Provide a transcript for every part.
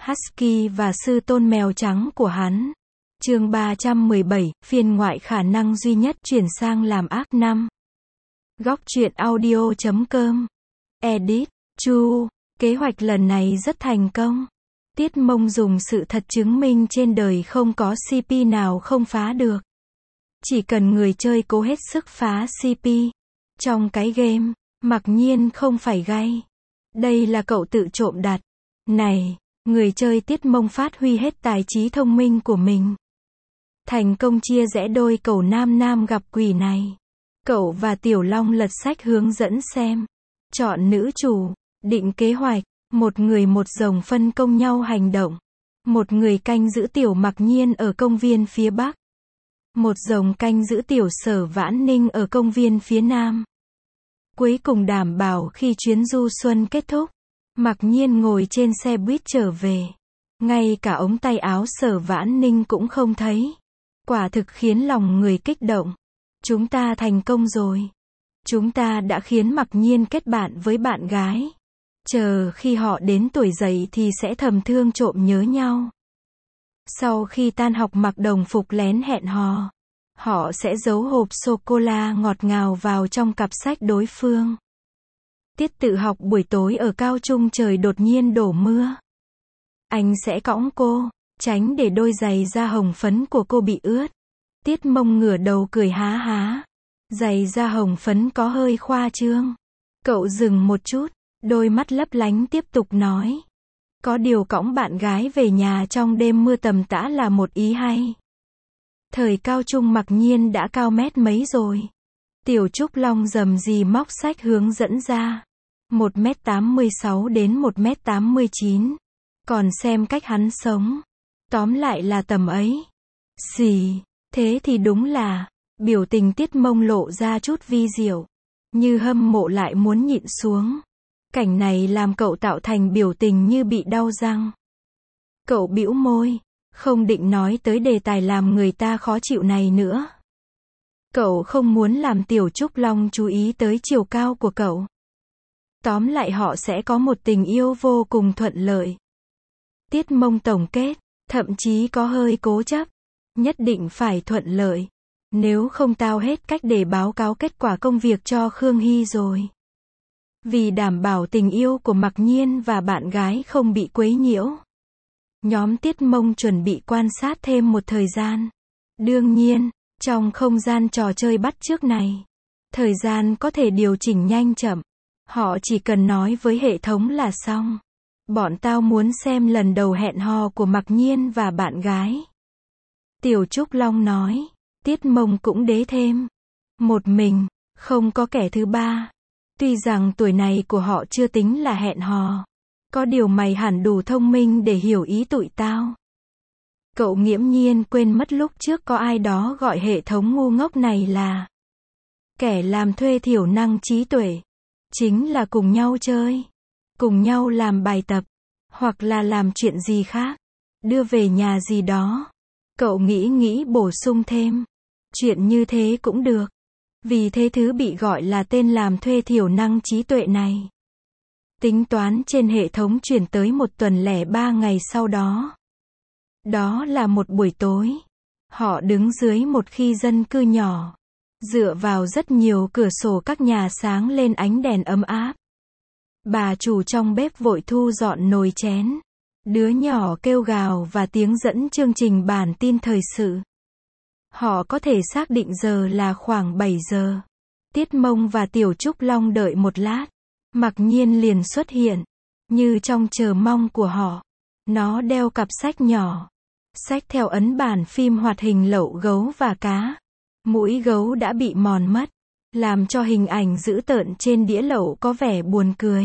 Husky và sư tôn mèo trắng của hắn. Chương 317, phiên ngoại khả năng duy nhất chuyển sang làm ác 5. Góc truyện audio.com. Edit, Chu. Kế hoạch lần này rất thành công. Tiết Mông dùng sự thật chứng minh trên đời không có CP nào không phá được. Chỉ cần người chơi cố hết sức phá CP. Trong cái game, mặc nhiên không phải gay. Đây là cậu tự trộm đặt. Này, người chơi Tiết Mông phát huy hết tài trí thông minh của mình. Thành công chia rẽ đôi cầu nam nam gặp quỷ này. Cậu và Tiểu Long lật sách hướng dẫn xem. Chọn nữ chủ, định kế hoạch, một người một rồng phân công nhau hành động. Một người canh giữ Tiểu Mặc Nhiên ở công viên phía Bắc. Một rồng canh giữ Tiểu Sở Vãn Ninh ở công viên phía Nam. Cuối cùng đảm bảo khi chuyến du xuân kết thúc, Mặc Nhiên ngồi trên xe buýt trở về. Ngay cả ống tay áo Sở Vãn Ninh cũng không thấy. Quả thực khiến lòng người kích động. Chúng ta thành công rồi. Chúng ta đã khiến Mặc Nhiên kết bạn với bạn gái. Chờ khi họ đến tuổi dậy thì sẽ thầm thương trộm nhớ nhau. Sau khi tan học mặc đồng phục lén hẹn hò. Họ sẽ giấu hộp sô-cô-la ngọt ngào vào trong cặp sách đối phương. Tiết tự học buổi tối ở cao trung trời đột nhiên đổ mưa. Anh sẽ cõng cô, tránh để đôi giày da hồng phấn của cô bị ướt. Tiết Mông ngửa đầu cười há há. Giày da hồng phấn có hơi khoa trương. Cậu dừng một chút, đôi mắt lấp lánh tiếp tục nói. Có điều cõng bạn gái về nhà trong đêm mưa tầm tã là một ý hay. Thời cao trung Mặc Nhiên đã cao mét mấy rồi. Tiểu Trúc Long rầm rì móc sách hướng dẫn ra. 1m86 đến 1m89. Còn xem cách hắn sống. Tóm lại là tầm ấy. Xì, thế thì đúng là, biểu tình Tiết Mông lộ ra chút vi diệu. Như hâm mộ lại muốn nhịn xuống. Cảnh này làm cậu tạo thành biểu tình như bị đau răng. Cậu bĩu môi, không định nói tới đề tài làm người ta khó chịu này nữa. Cậu không muốn làm Tiểu Trúc Long chú ý tới chiều cao của cậu. Tóm lại họ sẽ có một tình yêu vô cùng thuận lợi. Tiết Mông tổng kết, thậm chí có hơi cố chấp. Nhất định phải thuận lợi. Nếu không tao hết cách để báo cáo kết quả công việc cho Khương Hy rồi. Vì đảm bảo tình yêu của Mặc Nhiên và bạn gái không bị quấy nhiễu. Nhóm Tiết Mông chuẩn bị quan sát thêm một thời gian. Đương nhiên, trong không gian trò chơi bắt chước này, thời gian có thể điều chỉnh nhanh chậm. Họ chỉ cần nói với hệ thống là xong. Bọn tao muốn xem lần đầu hẹn hò của Mặc Nhiên và bạn gái. Tiểu Trúc Long nói. Tiết Mông cũng đế thêm. Một mình, không có kẻ thứ ba. Tuy rằng tuổi này của họ chưa tính là hẹn hò. Có điều mày hẳn đủ thông minh để hiểu ý tụi tao. Cậu nghiễm nhiên quên mất lúc trước có ai đó gọi hệ thống ngu ngốc này là kẻ làm thuê thiểu năng trí tuệ. Chính là cùng nhau chơi, cùng nhau làm bài tập, hoặc là làm chuyện gì khác, đưa về nhà gì đó. Cậu nghĩ bổ sung thêm. Chuyện như thế cũng được. Vì thế thứ bị gọi là tên làm thuê thiểu năng trí tuệ này. Tính toán trên hệ thống chuyển tới 1 tuần lẻ 3 ngày sau đó. Đó là một buổi tối. Họ đứng dưới một khi dân cư nhỏ. Dựa vào rất nhiều cửa sổ các nhà sáng lên ánh đèn ấm áp. Bà chủ trong bếp vội thu dọn nồi chén. Đứa nhỏ kêu gào và tiếng dẫn chương trình bản tin thời sự. Họ có thể xác định giờ là khoảng 7 giờ. Tiết Mông và Tiểu Trúc Long đợi một lát. Mặc Nhiên liền xuất hiện. Như trong chờ mong của họ. Nó đeo cặp sách nhỏ. Sách theo ấn bản phim hoạt hình lẩu gấu và cá. Mũi gấu đã bị mòn mất. Làm cho hình ảnh dữ tợn trên đĩa lẩu có vẻ buồn cười.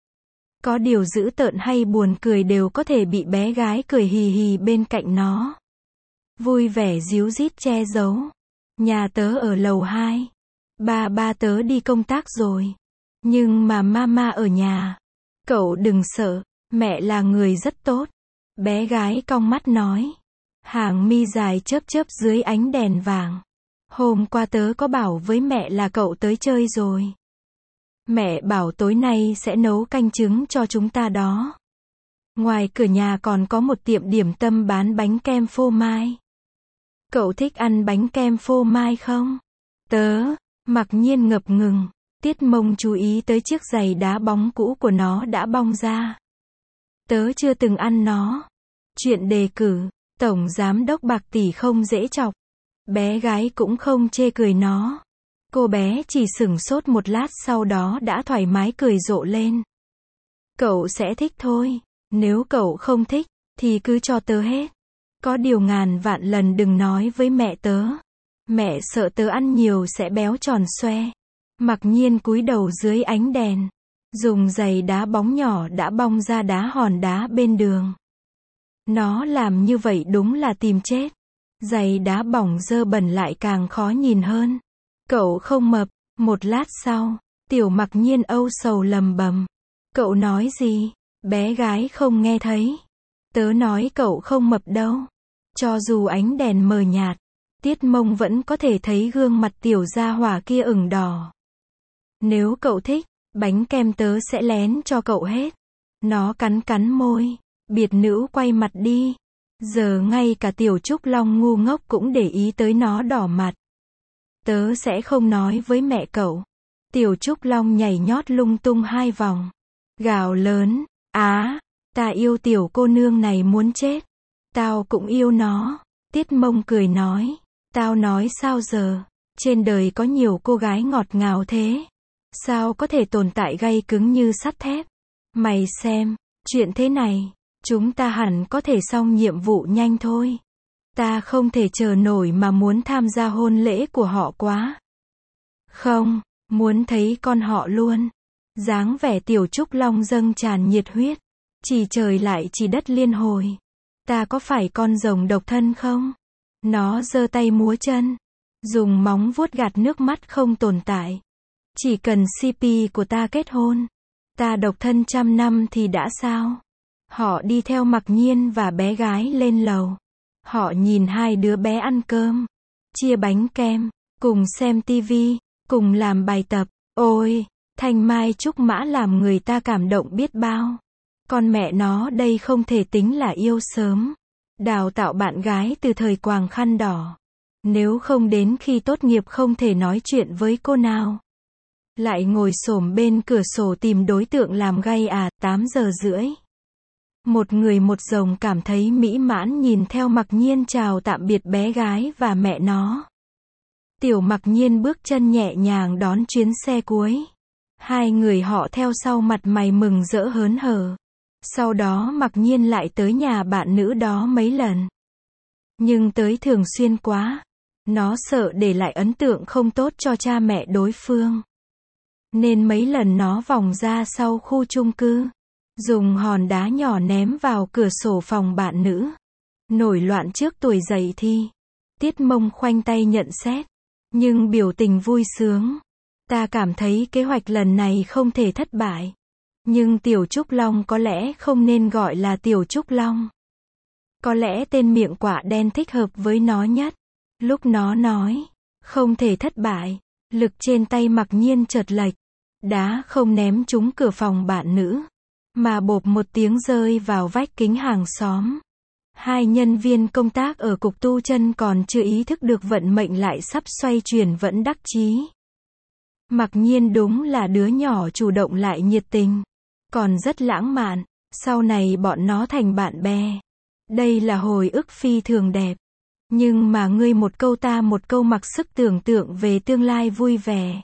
Có điều dữ tợn hay buồn cười đều có thể bị bé gái cười hì hì bên cạnh nó. Vui vẻ díu dít che giấu. Nhà tớ ở lầu 2. Ba tớ đi công tác rồi. Nhưng mà mama ở nhà. Cậu đừng sợ, mẹ là người rất tốt. Bé gái cong mắt nói. Hàng mi dài chớp chớp dưới ánh đèn vàng. Hôm qua tớ có bảo với mẹ là cậu tới chơi rồi. Mẹ bảo tối nay sẽ nấu canh trứng cho chúng ta đó. Ngoài cửa nhà còn có một tiệm điểm tâm bán bánh kem phô mai. Cậu thích ăn bánh kem phô mai không? Tớ, Mặc Nhiên ngập ngừng. Tiết Mông chú ý tới chiếc giày đá bóng cũ của nó đã bong ra. Tớ chưa từng ăn nó. Chuyện đề cử, Tổng Giám đốc Bạc Tỷ không dễ chọc. Bé gái cũng không chê cười nó. Cô bé chỉ sửng sốt một lát sau đó đã thoải mái cười rộ lên. Cậu sẽ thích thôi. Nếu cậu không thích, thì cứ cho tớ hết. Có điều ngàn vạn lần đừng nói với mẹ tớ. Mẹ sợ tớ ăn nhiều sẽ béo tròn xoe. Mặc Nhiên cúi đầu dưới ánh đèn. Dùng giày đá bóng nhỏ đã bong ra đá hòn đá bên đường. Nó làm như vậy đúng là tìm chết. Giày đá bỏng dơ bẩn lại càng khó nhìn hơn. Cậu không mập. Một lát sau, Tiểu Mặc Nhiên âu sầu lầm bầm. Cậu nói gì? Bé gái không nghe thấy. Tớ nói cậu không mập đâu. Cho dù ánh đèn mờ nhạt, Tiết Mông vẫn có thể thấy gương mặt tiểu gia hỏa kia ửng đỏ. Nếu cậu thích, bánh kem tớ sẽ lén cho cậu hết. Nó cắn cắn môi. Biệt nữ quay mặt đi. Giờ ngay cả Tiểu Trúc Long ngu ngốc cũng để ý tới nó đỏ mặt. Tớ sẽ không nói với mẹ cậu. Tiểu Trúc Long nhảy nhót lung tung 2 vòng. Gào lớn. Á, ta yêu tiểu cô nương này muốn chết. Tao cũng yêu nó. Tiết Mông cười nói. Tao nói sao giờ? Trên đời có nhiều cô gái ngọt ngào thế. Sao có thể tồn tại gay cứng như sắt thép? Mày xem, chuyện thế này, chúng ta hẳn có thể xong nhiệm vụ nhanh thôi. Ta không thể chờ nổi mà muốn tham gia hôn lễ của họ quá. Không, muốn thấy con họ luôn. Dáng vẻ Tiểu Trúc Long dâng tràn nhiệt huyết. Chỉ trời lại chỉ đất liên hồi. Ta có phải con rồng độc thân không? Nó giơ tay múa chân. Dùng móng vuốt gạt nước mắt không tồn tại. Chỉ cần CP của ta kết hôn. Ta độc thân 100 năm thì đã sao? Họ đi theo Mặc Nhiên và bé gái lên lầu. Họ nhìn 2 đứa bé ăn cơm. Chia bánh kem. Cùng xem tivi. Cùng làm bài tập. Ôi! Thanh mai trúc mã làm người ta cảm động biết bao. Con mẹ nó đây không thể tính là yêu sớm. Đào tạo bạn gái từ thời quàng khăn đỏ. Nếu không đến khi tốt nghiệp không thể nói chuyện với cô nào. Lại ngồi xổm bên cửa sổ tìm đối tượng làm gay 8 giờ rưỡi. Một người một rồng cảm thấy mỹ mãn nhìn theo Mặc Nhiên chào tạm biệt bé gái và mẹ nó. Tiểu Mặc Nhiên bước chân nhẹ nhàng đón chuyến xe cuối. 2 người họ theo sau mặt mày mừng rỡ hớn hở. Sau đó Mặc Nhiên lại tới nhà bạn nữ đó mấy lần. Nhưng tới thường xuyên quá. Nó sợ để lại ấn tượng không tốt cho cha mẹ đối phương. Nên mấy lần nó vòng ra sau khu chung cư. Dùng hòn đá nhỏ ném vào cửa sổ phòng bạn nữ. Nổi loạn trước tuổi dậy thi. Tiết Mông khoanh tay nhận xét. Nhưng biểu tình vui sướng. Ta cảm thấy kế hoạch lần này không thể thất bại. Nhưng Tiểu Trúc Long có lẽ không nên gọi là Tiểu Trúc Long. Có lẽ tên miệng quả đen thích hợp với nó nhất. Lúc nó nói, không thể thất bại, lực trên tay Mặc Nhiên chợt lệch. Đá không ném trúng cửa phòng bạn nữ, mà bộp một tiếng rơi vào vách kính hàng xóm. 2 nhân viên công tác ở cục tu chân còn chưa ý thức được vận mệnh lại sắp xoay chuyển vẫn đắc chí. Mặc Nhiên đúng là đứa nhỏ chủ động lại nhiệt tình. Còn rất lãng mạn. Sau này bọn nó thành bạn bè. Đây là hồi ức phi thường đẹp. Nhưng mà ngươi một câu ta một câu mặc sức tưởng tượng về tương lai vui vẻ.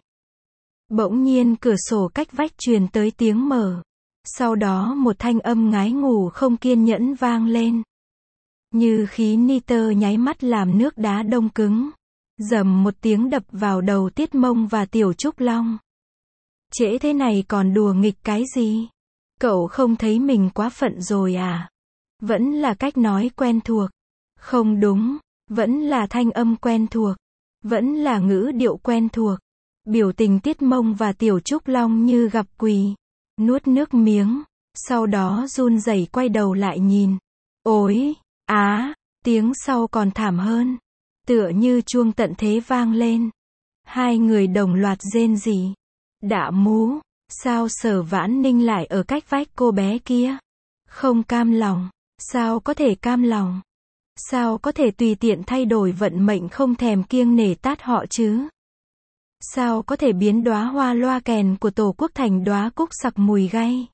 Bỗng nhiên cửa sổ cách vách truyền tới tiếng mở. Sau đó một thanh âm ngái ngủ không kiên nhẫn vang lên. Như khí nitơ nháy mắt làm nước đá đông cứng. Rầm một tiếng đập vào đầu Tiết Mông và Tiểu Trúc Long. Trễ thế này còn đùa nghịch cái gì? Cậu không thấy mình quá phận rồi à? Vẫn là cách nói quen thuộc. Không đúng, vẫn là thanh âm quen thuộc. Vẫn là ngữ điệu quen thuộc. Biểu tình Tiết Mông và Tiểu Trúc Long như gặp quỷ. Nuốt nước miếng. Sau đó run rẩy quay đầu lại nhìn. Ôi, tiếng sau còn thảm hơn. Tựa như chuông tận thế vang lên. 2 người đồng loạt rên rỉ. Đạ mú, sao Sở Vãn Ninh lại ở cách vách cô bé kia? Không cam lòng. Sao có thể cam lòng? Sao có thể tùy tiện thay đổi vận mệnh không thèm kiêng nể tát họ chứ? Sao có thể biến đóa hoa loa kèn của Tổ quốc thành đóa cúc sặc mùi gay?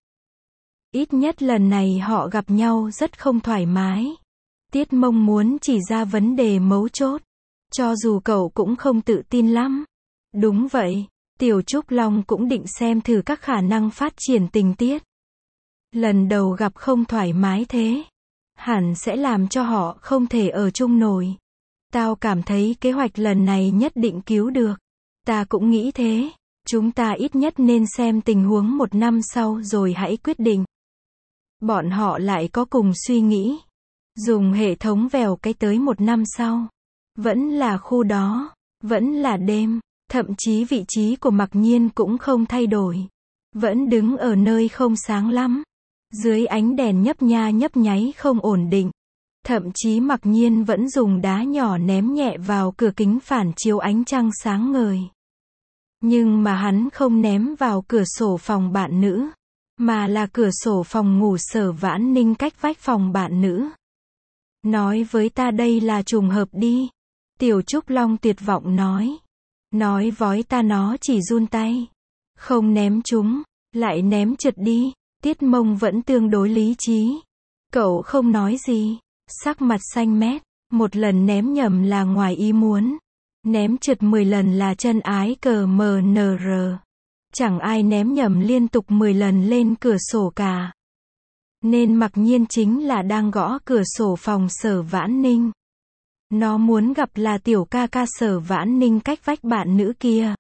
Ít nhất lần này họ gặp nhau rất không thoải mái. Tiết Mông muốn chỉ ra vấn đề mấu chốt. Cho dù cậu cũng không tự tin lắm. Đúng vậy, Tiểu Trúc Long cũng định xem thử các khả năng phát triển tình tiết. Lần đầu gặp không thoải mái thế, hẳn sẽ làm cho họ không thể ở chung nổi. Tao cảm thấy kế hoạch lần này nhất định cứu được. Ta cũng nghĩ thế. Chúng ta ít nhất nên xem tình huống 1 năm sau rồi hãy quyết định. Bọn họ lại có cùng suy nghĩ. Dùng hệ thống vèo cái tới 1 năm sau. Vẫn là khu đó. Vẫn là đêm. Thậm chí vị trí của Mặc Nhiên cũng không thay đổi. Vẫn đứng ở nơi không sáng lắm. Dưới ánh đèn nhấp nháy không ổn định. Thậm chí Mặc Nhiên vẫn dùng đá nhỏ ném nhẹ vào cửa kính phản chiếu ánh trăng sáng ngời. Nhưng mà hắn không ném vào cửa sổ phòng bạn nữ, mà là cửa sổ phòng ngủ Sở Vãn Ninh cách vách phòng bạn nữ. Nói với ta đây là trùng hợp đi. Tiểu Trúc Long tuyệt vọng nói. Nói với ta nó chỉ run tay. Không ném chúng, lại ném trượt đi. Tiết Mông vẫn tương đối lý trí. Cậu không nói gì. Sắc mặt xanh mét. Một lần ném nhầm là ngoài ý muốn. Ném trượt 10 lần là chân ái cờ MNR. Chẳng ai ném nhầm liên tục 10 lần lên cửa sổ cả. Nên Mặc Nhiên chính là đang gõ cửa sổ phòng Sở Vãn Ninh. Nó muốn gặp là tiểu ca ca Sở Vãn Ninh cách vách bạn nữ kia.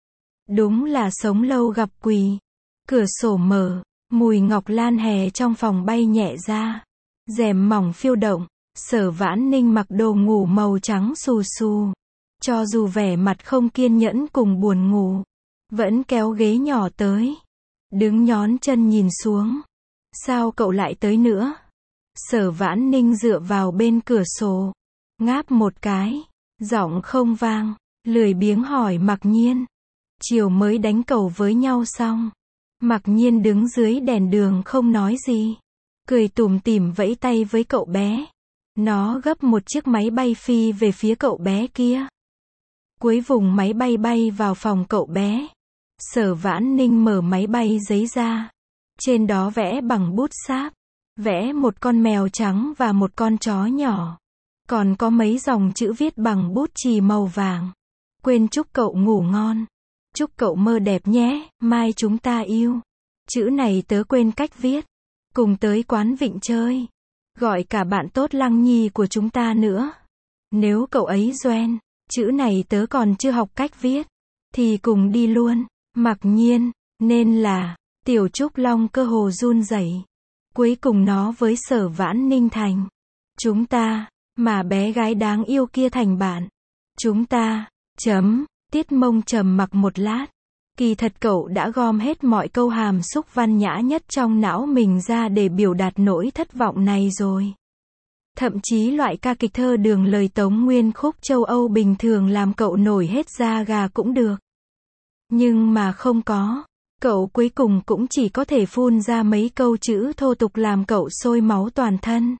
Đúng là sống lâu gặp quỷ. Cửa sổ mở, mùi ngọc lan hè trong phòng bay nhẹ ra. Rèm mỏng phiêu động, Sở Vãn Ninh mặc đồ ngủ màu trắng xù xù. Cho dù vẻ mặt không kiên nhẫn cùng buồn ngủ, vẫn kéo ghế nhỏ tới. Đứng nhón chân nhìn xuống. Sao cậu lại tới nữa? Sở Vãn Ninh dựa vào bên cửa sổ. Ngáp một cái. Giọng không vang. Lười biếng hỏi Mặc Nhiên. Chiều mới đánh cầu với nhau xong. Mặc Nhiên đứng dưới đèn đường không nói gì. Cười tủm tỉm vẫy tay với cậu bé. Nó gấp một chiếc máy bay phi về phía cậu bé kia. Cuối vùng máy bay bay vào phòng cậu bé. Sở Vãn Ninh mở máy bay giấy ra. Trên đó vẽ bằng bút sáp. Vẽ một con mèo trắng và một con chó nhỏ. Còn có mấy dòng chữ viết bằng bút chì màu vàng. Quên chúc cậu ngủ ngon. Chúc cậu mơ đẹp nhé, mai chúng ta yêu. Chữ này tớ quên cách viết. Cùng tới quán Vịnh chơi. Gọi cả bạn tốt Lăng Nhi của chúng ta nữa. Nếu cậu ấy doen, chữ này tớ còn chưa học cách viết. Thì cùng đi luôn. Mặc Nhiên, nên là, Tiểu Trúc Long cơ hồ run rẩy. Cuối cùng nó với Sở Vãn Ninh thành. Chúng ta, mà bé gái đáng yêu kia thành bạn. Chúng ta, Tiết Mông trầm mặc một lát. Kỳ thật cậu đã gom hết mọi câu hàm xúc văn nhã nhất trong não mình ra để biểu đạt nỗi thất vọng này rồi. Thậm chí loại ca kịch thơ đường lời Tống Nguyên khúc châu Âu bình thường làm cậu nổi hết da gà cũng được. Nhưng mà không có. Cậu cuối cùng cũng chỉ có thể phun ra mấy câu chữ thô tục làm cậu sôi máu toàn thân.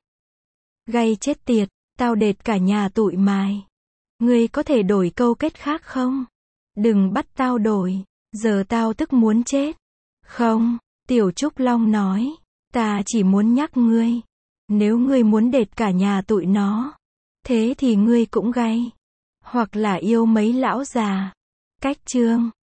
Gay chết tiệt, tao đệt cả nhà tụi mày. Ngươi có thể đổi câu kết khác không? Đừng bắt tao đổi, giờ tao tức muốn chết. Không, Tiểu Trúc Long nói, ta chỉ muốn nhắc ngươi. Nếu ngươi muốn đệt cả nhà tụi nó, thế thì ngươi cũng gay. Hoặc là yêu mấy lão già. Cách chương